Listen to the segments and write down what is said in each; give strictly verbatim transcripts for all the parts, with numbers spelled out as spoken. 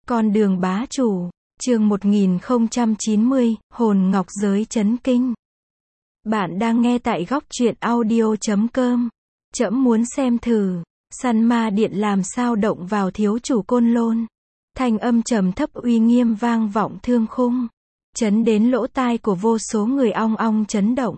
Con đường bá chủ, chương một nghìn không trăm chín mươi, hồn ngọc giới chấn kinh. Bạn đang nghe tại góc truyện audio chấm com. Trẫm muốn xem thử, săn ma điện làm sao động vào thiếu chủ Côn Lôn. Thanh âm trầm thấp uy nghiêm vang vọng thương khung, chấn đến lỗ tai của vô số người ong ong chấn động.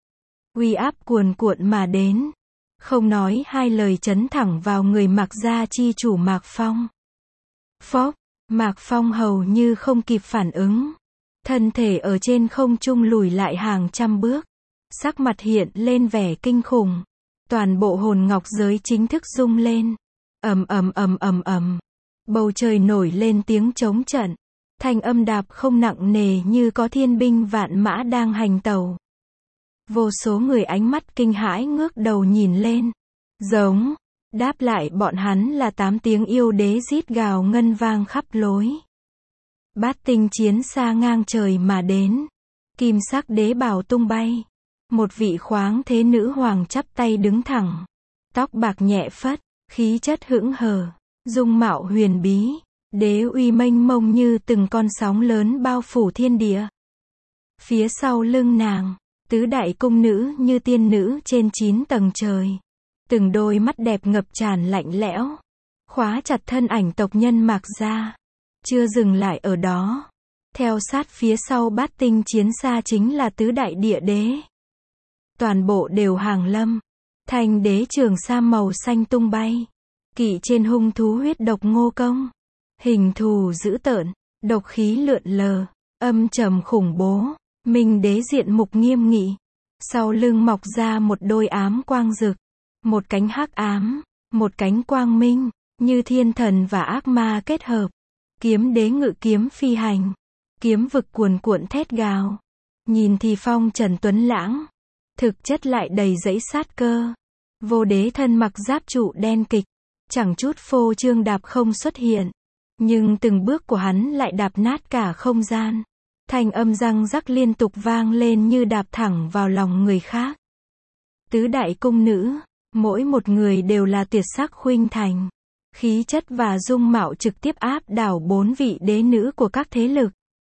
Uy áp cuồn cuộn mà đến, không nói hai lời chấn thẳng vào người Mạc gia chi chủ Mạc Phong. Phốc, Mạc Phong hầu như không kịp phản ứng, thân thể ở trên không trung lùi lại hàng trăm bước, sắc mặt hiện lên vẻ kinh khủng. Toàn bộ hồn ngọc giới chính thức rung lên, ầm ầm ầm ầm ầm, bầu trời nổi lên tiếng trống trận, thanh âm đạp không nặng nề như có thiên binh vạn mã đang hành tẩu. Vô số người ánh mắt kinh hãi ngước đầu nhìn lên, giống, đáp lại bọn hắn là tám tiếng yêu đế rít gào ngân vang khắp lối. Bát tinh chiến xa ngang trời mà đến, kim sắc đế bào tung bay. Một vị khoáng thế nữ hoàng chắp tay đứng thẳng, tóc bạc nhẹ phất, khí chất hững hờ, dung mạo huyền bí, đế uy mênh mông như từng con sóng lớn bao phủ thiên địa. Phía sau lưng nàng, tứ đại cung nữ như tiên nữ trên chín tầng trời, từng đôi mắt đẹp ngập tràn lạnh lẽo, khóa chặt thân ảnh tộc nhân Mạc gia. Chưa dừng lại ở đó, theo sát phía sau bát tinh chiến xa chính là tứ đại địa đế. Toàn bộ đều hàng lâm, thanh đế trường sam màu xanh tung bay, kỵ trên hung thú huyết độc ngô công, hình thù dữ tợn, độc khí lượn lờ, âm trầm khủng bố. Minh đế diện mục nghiêm nghị, sau lưng mọc ra một đôi ám quang rực, một cánh hắc ám, một cánh quang minh, như thiên thần và ác ma kết hợp. Kiếm đế ngự kiếm phi hành, kiếm vực cuồn cuộn thét gào, nhìn thì phong trần tuấn lãng, thực chất lại đầy dẫy sát cơ. Vô đế thân mặc giáp trụ đen kịch, chẳng chút phô trương đạp không xuất hiện, nhưng từng bước của hắn lại đạp nát cả không gian. Thanh âm răng rắc liên tục vang lên như đạp thẳng vào lòng người khác. Tứ đại cung nữ, mỗi một người đều là tuyệt sắc khuynh thành, khí chất và dung mạo trực tiếp áp đảo bốn vị đế nữ của các thế lực.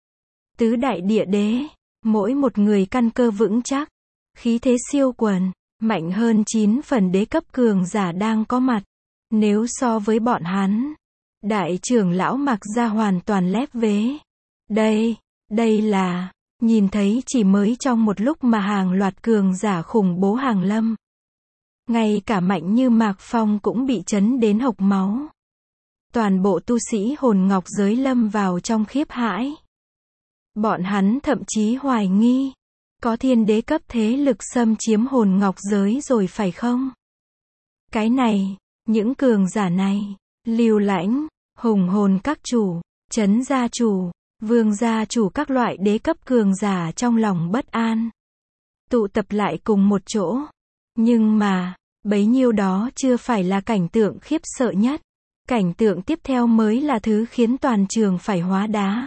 Tứ đại địa đế, mỗi một người căn cơ vững chắc, khí thế siêu quần, mạnh hơn chín phần đế cấp cường giả đang có mặt. Nếu so với bọn hắn, đại trưởng lão Mạc gia hoàn toàn lép vế. Đây, đây là, nhìn thấy chỉ mới trong một lúc mà hàng loạt cường giả khủng bố hàng lâm. Ngay cả mạnh như Mạc Phong cũng bị chấn đến hộc máu. Toàn bộ tu sĩ hồn ngọc giới lâm vào trong khiếp hãi. Bọn hắn thậm chí hoài nghi, có thiên đế cấp thế lực xâm chiếm hồn ngọc giới rồi phải không? Cái này, những cường giả này, Lưu Lãnh, hùng hồn các chủ, trấn gia chủ, vương gia chủ các loại đế cấp cường giả trong lòng bất an, tụ tập lại cùng một chỗ. Nhưng mà, bấy nhiêu đó chưa phải là cảnh tượng khiếp sợ nhất. Cảnh tượng tiếp theo mới là thứ khiến toàn trường phải hóa đá.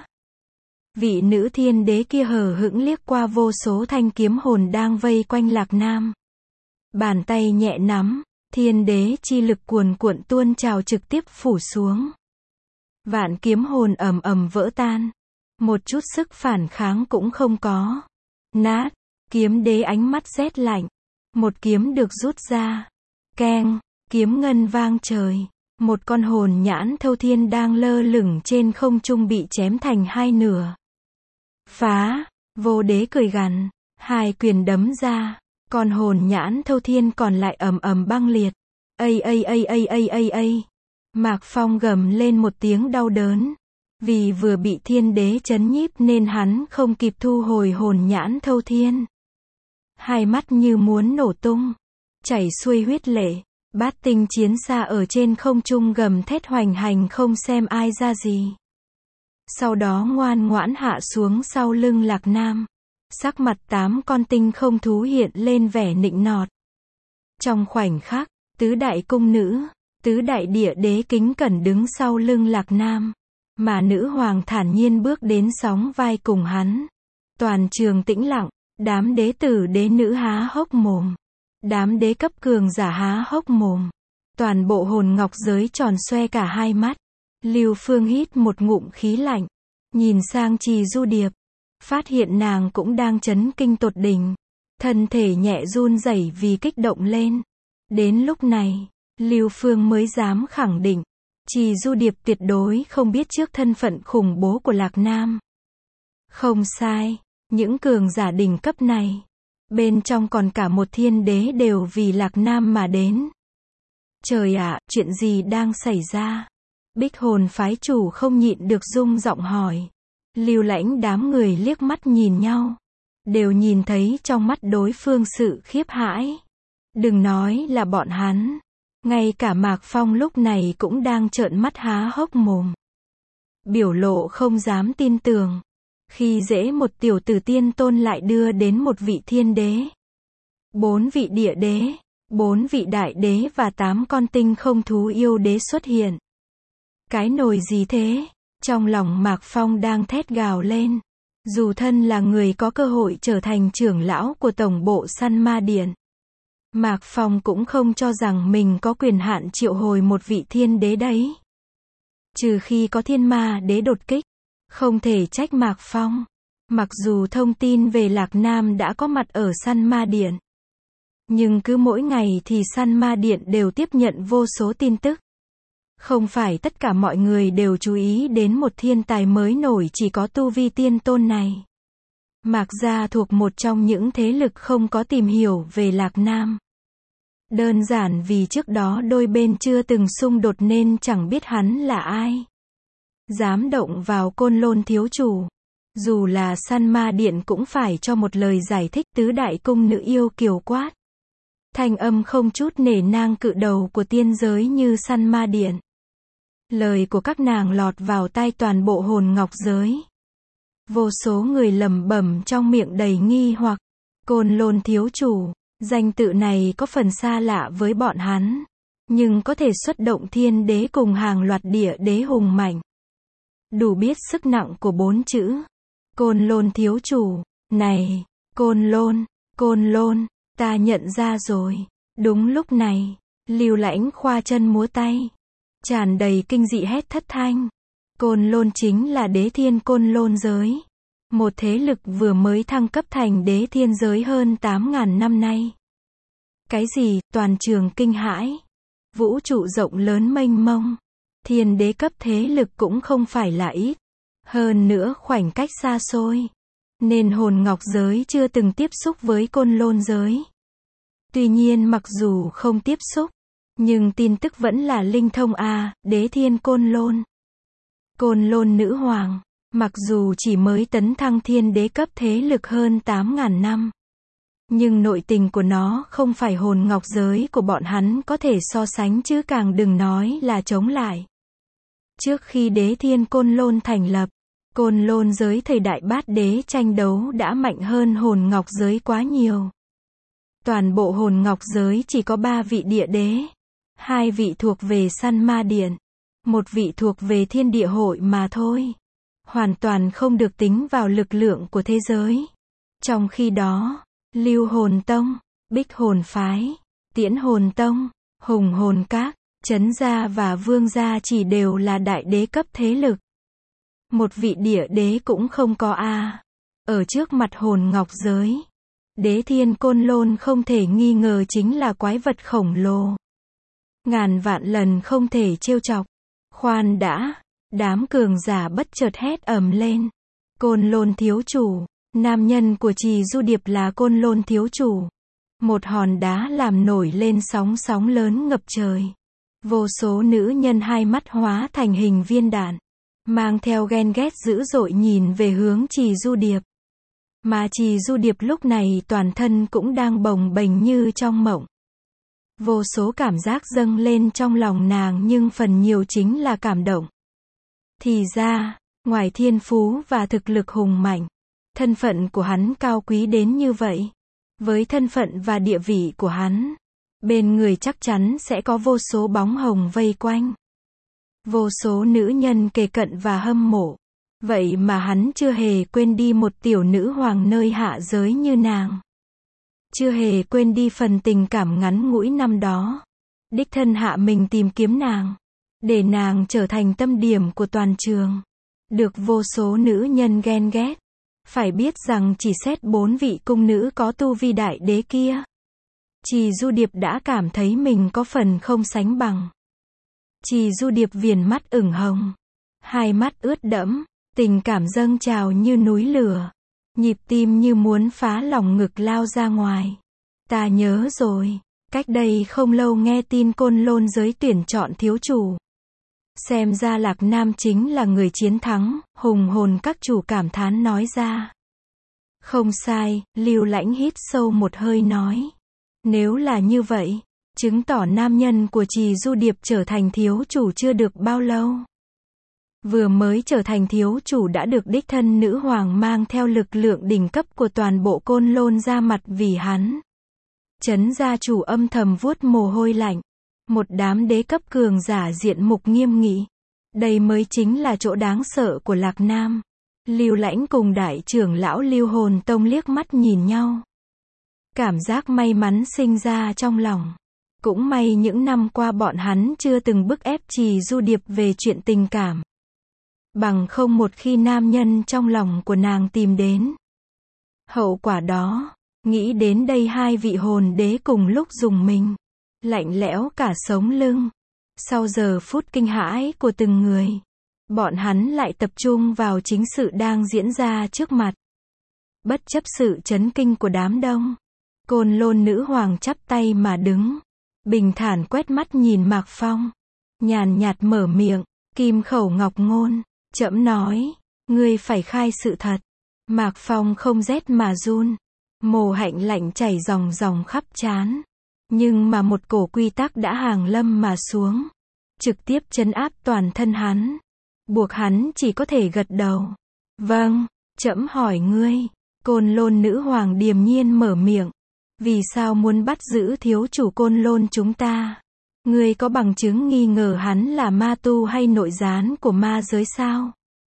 Vị nữ thiên đế kia hờ hững liếc qua vô số thanh kiếm hồn đang vây quanh Lạc Nam. Bàn tay nhẹ nắm, thiên đế chi lực cuồn cuộn tuôn trào trực tiếp phủ xuống. Vạn kiếm hồn ầm ầm vỡ tan, một chút sức phản kháng cũng không có. Nát, kiếm đế ánh mắt rét lạnh, một kiếm được rút ra. Keng, kiếm ngân vang trời, một con hồn nhãn thâu thiên đang lơ lửng trên không trung bị chém thành hai nửa. Phá, vô đế cười gằn, hai quyền đấm ra, con hồn nhãn thâu thiên còn lại ầm ầm băng liệt. Ây ây ây ây ây ây ây. Mạc Phong gầm lên một tiếng đau đớn, vì vừa bị thiên đế chấn nhíp nên hắn không kịp thu hồi hồn nhãn thâu thiên. Hai mắt như muốn nổ tung, chảy xuôi huyết lệ. Bát tinh chiến xa ở trên không trung gầm thét hoành hành không xem ai ra gì. Sau đó ngoan ngoãn hạ xuống sau lưng Lạc Nam. Sắc mặt tám con tinh không thú hiện lên vẻ nịnh nọt. Trong khoảnh khắc, tứ đại cung nữ, tứ đại địa đế kính cẩn đứng sau lưng Lạc Nam, mà nữ hoàng thản nhiên bước đến sóng vai cùng hắn. Toàn trường tĩnh lặng, đám đế tử đế nữ há hốc mồm. Đám đế cấp cường giả há hốc mồm. Toàn bộ hồn ngọc giới tròn xoe cả hai mắt. Lưu Phương hít một ngụm khí lạnh, nhìn sang Trì Du Điệp, phát hiện nàng cũng đang chấn kinh tột đỉnh, thân thể nhẹ run rẩy vì kích động lên. Đến lúc này, Lưu Phương mới dám khẳng định, Trì Du Điệp tuyệt đối không biết trước thân phận khủng bố của Lạc Nam. Không sai, những cường giả đỉnh cấp này, bên trong còn cả một thiên đế đều vì Lạc Nam mà đến. Trời ạ, chuyện gì đang xảy ra? Bích Hồn phái chủ không nhịn được rung giọng hỏi. Lưu Lãnh đám người liếc mắt nhìn nhau, đều nhìn thấy trong mắt đối phương sự khiếp hãi. Đừng nói là bọn hắn, ngay cả Mạc Phong lúc này cũng đang trợn mắt há hốc mồm, biểu lộ không dám tin tưởng. Khi dễ một tiểu tử tiên tôn lại đưa đến một vị thiên đế, bốn vị địa đế, bốn vị đại đế và tám con tinh không thú yêu đế xuất hiện. Cái nồi gì thế? Trong lòng Mạc Phong đang thét gào lên. Dù thân là người có cơ hội trở thành trưởng lão của tổng bộ săn ma điện, Mạc Phong cũng không cho rằng mình có quyền hạn triệu hồi một vị thiên đế đấy. Trừ khi có thiên ma đế đột kích, không thể trách Mạc Phong. Mặc dù thông tin về Lạc Nam đã có mặt ở săn ma điện, nhưng cứ mỗi ngày thì săn ma điện đều tiếp nhận vô số tin tức. Không phải tất cả mọi người đều chú ý đến một thiên tài mới nổi chỉ có tu vi tiên tôn này. Mạc gia thuộc một trong những thế lực không có tìm hiểu về Lạc Nam. Đơn giản vì trước đó đôi bên chưa từng xung đột nên chẳng biết hắn là ai. Dám động vào Côn Lôn thiếu chủ, dù là săn ma điện cũng phải cho một lời giải thích. Tứ đại cung nữ yêu kiều quát, thanh âm không chút nể nang cự đầu của tiên giới như săn ma điện. Lời của các nàng lọt vào tai toàn bộ hồn ngọc giới. Vô số người lẩm bẩm trong miệng đầy nghi hoặc. Côn Lôn thiếu chủ, danh tự này có phần xa lạ với bọn hắn, nhưng có thể xuất động thiên đế cùng hàng loạt địa đế hùng mạnh. Đủ biết sức nặng của bốn chữ. Côn Lôn thiếu chủ. Này, Côn Lôn, Côn Lôn, ta nhận ra rồi. Đúng lúc này, Lưu Lãnh khoa chân múa tay, tràn đầy kinh dị hét thất thanh. Côn Lôn chính là đế thiên Côn Lôn giới, một thế lực vừa mới thăng cấp thành đế thiên giới hơn tám ngàn năm nay. Cái gì? Toàn trường kinh hãi. Vũ trụ rộng lớn mênh mông, thiên đế cấp thế lực cũng không phải là ít. Hơn nữa khoảnh cách xa xôi, nên hồn ngọc giới chưa từng tiếp xúc với Côn Lôn giới. Tuy nhiên mặc dù không tiếp xúc, nhưng tin tức vẫn là linh thông a. Đế thiên Côn Lôn, Côn Lôn nữ hoàng, mặc dù chỉ mới tấn thăng thiên đế cấp thế lực hơn tám ngàn năm, nhưng nội tình của nó không phải hồn ngọc giới của bọn hắn có thể so sánh, chứ càng đừng nói là chống lại. Trước khi đế thiên Côn Lôn thành lập, Côn Lôn giới thời đại bát đế tranh đấu đã mạnh hơn hồn ngọc giới quá nhiều. Toàn bộ hồn ngọc giới chỉ có ba vị địa đế, hai vị thuộc về săn ma điện, một vị thuộc về thiên địa hội mà thôi. Hoàn toàn không được tính vào lực lượng của thế giới. Trong khi đó, Lưu Hồn Tông, Bích Hồn Phái, Tiễn Hồn Tông, Hùng Hồn Các, Trấn Gia và Vương Gia chỉ đều là đại đế cấp thế lực. Một vị địa đế cũng không có a. Ở trước mặt hồn ngọc giới, đế thiên Côn Lôn không thể nghi ngờ chính là quái vật khổng lồ. Ngàn vạn lần không thể trêu chọc. Khoan đã, đám cường giả bất chợt hét ầm lên. Côn Lôn thiếu chủ, nam nhân của Trì Du Điệp là Côn Lôn thiếu chủ. Một hòn đá làm nổi lên sóng sóng lớn ngập trời. Vô số nữ nhân hai mắt hóa thành hình viên đạn, mang theo ghen ghét dữ dội nhìn về hướng Trì Du Điệp. Mà Trì Du Điệp lúc này toàn thân cũng đang bồng bềnh như trong mộng. Vô số cảm giác dâng lên trong lòng nàng, nhưng phần nhiều chính là cảm động. Thì ra, ngoài thiên phú và thực lực hùng mạnh, thân phận của hắn cao quý đến như vậy. Với thân phận và địa vị của hắn, bên người chắc chắn sẽ có vô số bóng hồng vây quanh. Vô số nữ nhân kề cận và hâm mộ. Vậy mà hắn chưa hề quên đi một tiểu nữ hoàng nơi hạ giới như nàng. Chưa hề quên đi phần tình cảm ngắn ngủi năm đó. Đích thân hạ mình tìm kiếm nàng. để nàng trở thành tâm điểm của toàn trường, được vô số nữ nhân ghen ghét. Phải biết rằng chỉ xét bốn vị cung nữ có tu vi đại đế kia, Trì Du Điệp đã cảm thấy mình có phần không sánh bằng. Trì Du Điệp viền mắt ửng hồng, hai mắt ướt đẫm, tình cảm dâng trào như núi lửa, nhịp tim như muốn phá lòng ngực lao ra ngoài. Ta nhớ rồi, cách đây không lâu nghe tin Côn Lôn giới tuyển chọn thiếu chủ. Xem ra Lạc Nam chính là người chiến thắng, hùng hồn các chủ cảm thán nói ra. Không sai, Lưu Lãnh hít sâu một hơi nói. Nếu là như vậy, chứng tỏ nam nhân của Trì Du Điệp trở thành thiếu chủ chưa được bao lâu. Vừa mới trở thành thiếu chủ đã được đích thân nữ hoàng mang theo lực lượng đỉnh cấp của toàn bộ Côn Lôn ra mặt vì hắn. Trấn gia chủ âm thầm vuốt mồ hôi lạnh. Một đám đế cấp cường giả diện mục nghiêm nghị. Đây mới chính là chỗ đáng sợ của Lạc Nam. Lưu Lãnh cùng đại trưởng lão Lưu Hồn Tông liếc mắt nhìn nhau. Cảm giác may mắn sinh ra trong lòng. Cũng may những năm qua bọn hắn chưa từng bức ép Trì Du Điệp về chuyện tình cảm. Bằng không một khi nam nhân trong lòng của nàng tìm đến. Hậu quả đó, nghĩ đến đây hai vị hồn đế cùng lúc dùng mình. Lạnh lẽo cả sống lưng. Sau giờ phút kinh hãi của từng người, bọn hắn lại tập trung vào chính sự đang diễn ra trước mặt. Bất chấp sự chấn kinh của đám đông, Côn Lôn nữ hoàng chắp tay mà đứng, bình thản quét mắt nhìn Mạc Phong, nhàn nhạt mở miệng, kim khẩu ngọc ngôn, trẫm nói, ngươi phải khai sự thật. Mạc Phong không rét mà run, mồ hạnh lạnh chảy ròng ròng khắp trán. Nhưng mà một cổ quy tắc đã hàng lâm mà xuống, trực tiếp trấn áp toàn thân hắn, buộc hắn chỉ có thể gật đầu. Vâng, trẫm hỏi ngươi. Côn Lôn nữ hoàng điềm nhiên mở miệng. Vì sao muốn bắt giữ thiếu chủ Côn Lôn chúng ta? Ngươi có bằng chứng nghi ngờ hắn là ma tu hay nội gián của ma giới sao?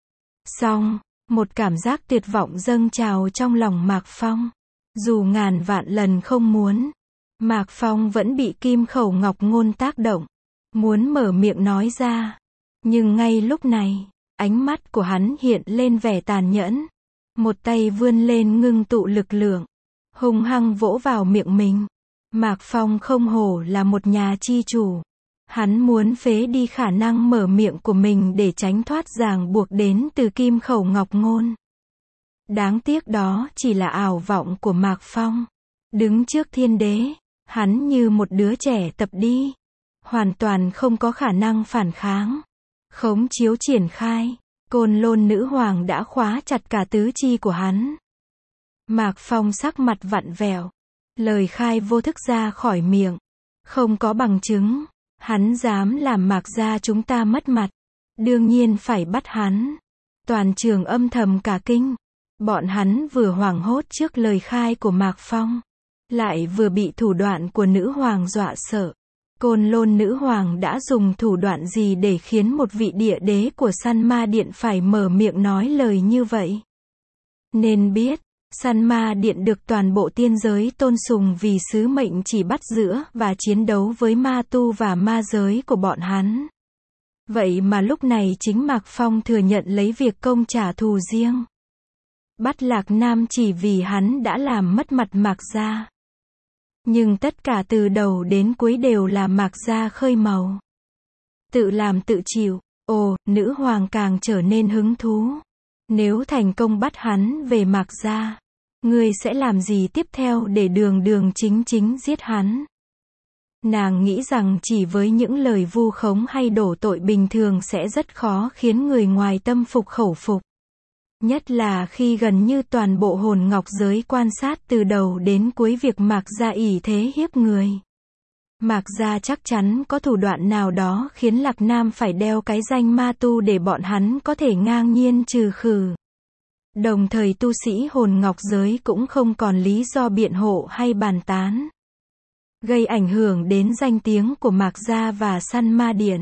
Xong, một cảm giác tuyệt vọng dâng trào trong lòng Mạc Phong. Dù ngàn vạn lần không muốn, Mạc Phong vẫn bị kim khẩu ngọc ngôn tác động, muốn mở miệng nói ra. Nhưng ngay lúc này, ánh mắt của hắn hiện lên vẻ tàn nhẫn. Một tay vươn lên ngưng tụ lực lượng, hung hăng vỗ vào miệng mình. Mạc Phong không hổ là một nhà chi chủ. Hắn muốn phế đi khả năng mở miệng của mình để tránh thoát ràng buộc đến từ kim khẩu ngọc ngôn. Đáng tiếc đó chỉ là ảo vọng của Mạc Phong. Đứng trước thiên đế, hắn như một đứa trẻ tập đi, hoàn toàn không có khả năng phản kháng. Khống chiếu triển khai, Côn Lôn nữ hoàng đã khóa chặt cả tứ chi của hắn. Mạc Phong sắc mặt vặn vẹo, lời khai vô thức ra khỏi miệng. Không có bằng chứng, hắn dám làm Mạc gia chúng ta mất mặt, đương nhiên phải bắt hắn. Toàn trường âm thầm cả kinh, bọn hắn vừa hoảng hốt trước lời khai của Mạc Phong, lại vừa bị thủ đoạn của nữ hoàng dọa sợ. Côn Lôn nữ hoàng đã dùng thủ đoạn gì để khiến một vị địa đế của Săn Ma Điện phải mở miệng nói lời như vậy? Nên biết, Săn Ma Điện được toàn bộ tiên giới tôn sùng vì sứ mệnh chỉ bắt giữ và chiến đấu với ma tu và ma giới của bọn hắn. Vậy mà lúc này chính Mạc Phong thừa nhận lấy việc công trả thù riêng. Bắt Lạc Nam chỉ vì hắn đã làm mất mặt Mạc gia. Nhưng tất cả từ đầu đến cuối đều là Mạc gia khơi màu. Tự làm tự chịu. Ồ, nữ hoàng càng trở nên hứng thú. Nếu thành công bắt hắn về Mạc gia, ngươi sẽ làm gì tiếp theo để đường đường chính chính giết hắn? Nàng nghĩ rằng chỉ với những lời vu khống hay đổ tội bình thường sẽ rất khó khiến người ngoài tâm phục khẩu phục. Nhất là khi gần như toàn bộ hồn ngọc giới quan sát từ đầu đến cuối việc Mạc gia ỷ thế hiếp người. Mạc gia chắc chắn có thủ đoạn nào đó khiến Lạc Nam phải đeo cái danh ma tu để bọn hắn có thể ngang nhiên trừ khử. Đồng thời tu sĩ hồn ngọc giới cũng không còn lý do biện hộ hay bàn tán, gây ảnh hưởng đến danh tiếng của Mạc gia và Săn Ma Điện.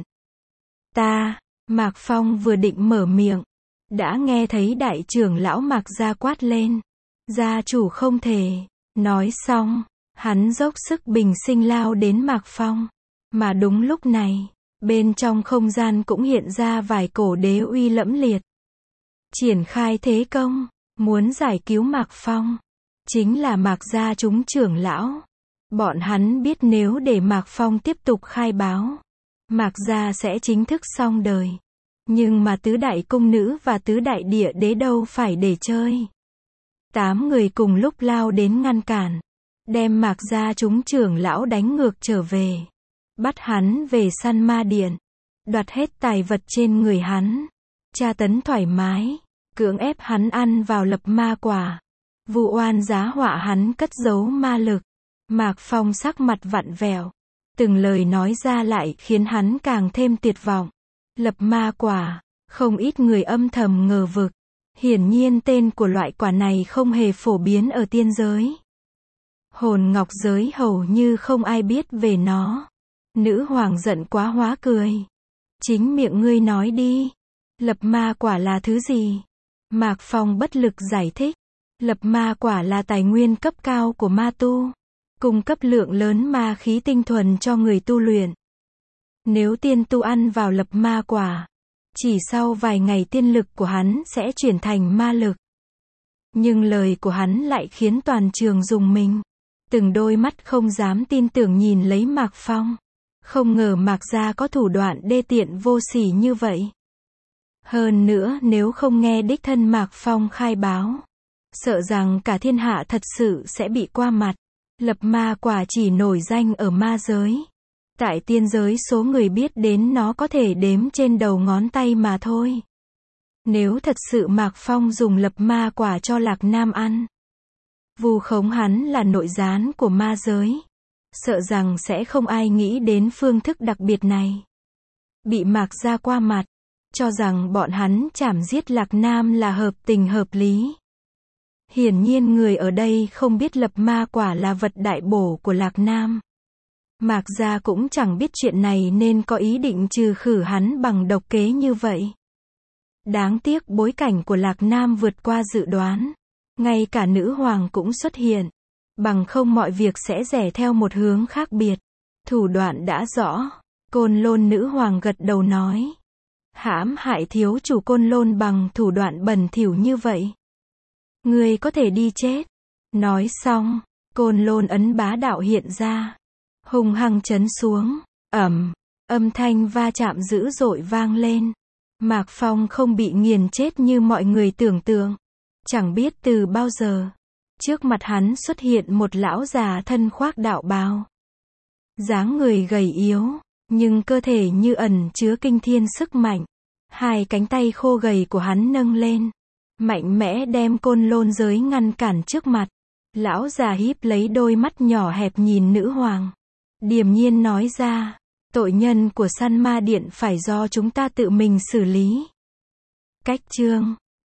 Ta, Mạc Phong vừa định mở miệng, đã nghe thấy đại trưởng lão Mạc gia quát lên. Gia chủ không thể. Nói xong, hắn dốc sức bình sinh lao đến Mạc Phong. Mà đúng lúc này, Bên trong không gian cũng hiện ra vài cổ đế uy lẫm liệt. Triển khai thế công, muốn giải cứu Mạc Phong. Chính là Mạc gia chúng trưởng lão. Bọn hắn biết nếu để Mạc Phong tiếp tục khai báo, Mạc gia sẽ chính thức xong đời. Nhưng mà tứ đại cung nữ và tứ đại địa đế đâu phải để chơi. Tám người cùng lúc lao đến ngăn cản, đem Mạc gia chúng trưởng lão đánh ngược trở về. Bắt hắn về săn ma điện, đoạt hết tài vật trên người hắn, tra tấn thoải mái, cưỡng ép hắn ăn vào lập ma quả, vu oan giá họa hắn cất giấu ma lực. Mạc Phong sắc mặt vặn vẹo, từng lời nói ra lại khiến hắn càng thêm tuyệt vọng. Lập ma quả, không ít người âm thầm ngờ vực. Hiển nhiên tên của loại quả này không hề phổ biến ở tiên giới. Hồn ngọc giới hầu như không ai biết về nó. Nữ hoàng giận quá hóa cười. Chính miệng ngươi nói đi. Lập ma quả là thứ gì? Mạc Phong bất lực giải thích. Lập ma quả là tài nguyên cấp cao của ma tu, cung cấp lượng lớn ma khí tinh thuần cho người tu luyện. Nếu tiên tu ăn vào lập ma quả, chỉ sau vài ngày tiên lực của hắn sẽ chuyển thành ma lực. Nhưng lời của hắn lại khiến toàn trường rùng mình. Từng đôi mắt không dám tin tưởng nhìn lấy Mạc Phong. Không ngờ Mạc gia có thủ đoạn đê tiện vô sỉ như vậy. Hơn nữa nếu không nghe đích thân Mạc Phong khai báo, sợ rằng cả thiên hạ thật sự sẽ bị qua mặt. Lập ma quả chỉ nổi danh ở ma giới. Tại tiên giới số người biết đến nó có thể đếm trên đầu ngón tay mà thôi. Nếu thật sự Mạc Phong dùng lập ma quả cho Lạc Nam ăn, vu khống hắn là nội gián của ma giới, sợ rằng sẽ không ai nghĩ đến phương thức đặc biệt này. Bị Mạc gia qua mặt, cho rằng bọn hắn chảm giết Lạc Nam là hợp tình hợp lý. Hiển nhiên người ở đây không biết lập ma quả là vật đại bổ của Lạc Nam. Mạc gia cũng chẳng biết chuyện này nên có ý định trừ khử hắn bằng độc kế như vậy. Đáng tiếc bối cảnh của Lạc Nam vượt qua dự đoán. Ngay cả nữ hoàng cũng xuất hiện. Bằng không mọi việc sẽ rẽ theo một hướng khác biệt. Thủ đoạn đã rõ. Côn Lôn nữ hoàng gật đầu nói. Hãm hại thiếu chủ Côn Lôn bằng thủ đoạn bẩn thỉu như vậy. Ngươi có thể đi chết. Nói xong, Côn Lôn ấn bá đạo hiện ra. Hùng hăng chấn xuống, ầm, âm thanh va chạm dữ dội vang lên. Mạc Phong không bị nghiền chết như mọi người tưởng tượng. Chẳng biết từ bao giờ, trước mặt hắn xuất hiện một lão già thân khoác đạo bào. Dáng người gầy yếu, nhưng cơ thể như ẩn chứa kinh thiên sức mạnh. Hai cánh tay khô gầy của hắn nâng lên, mạnh mẽ đem Côn Lôn giới ngăn cản trước mặt. Lão già híp lấy đôi mắt nhỏ hẹp nhìn nữ hoàng. Điềm nhiên nói ra, tội nhân của săn ma điện phải do chúng ta tự mình xử lý. Cách chương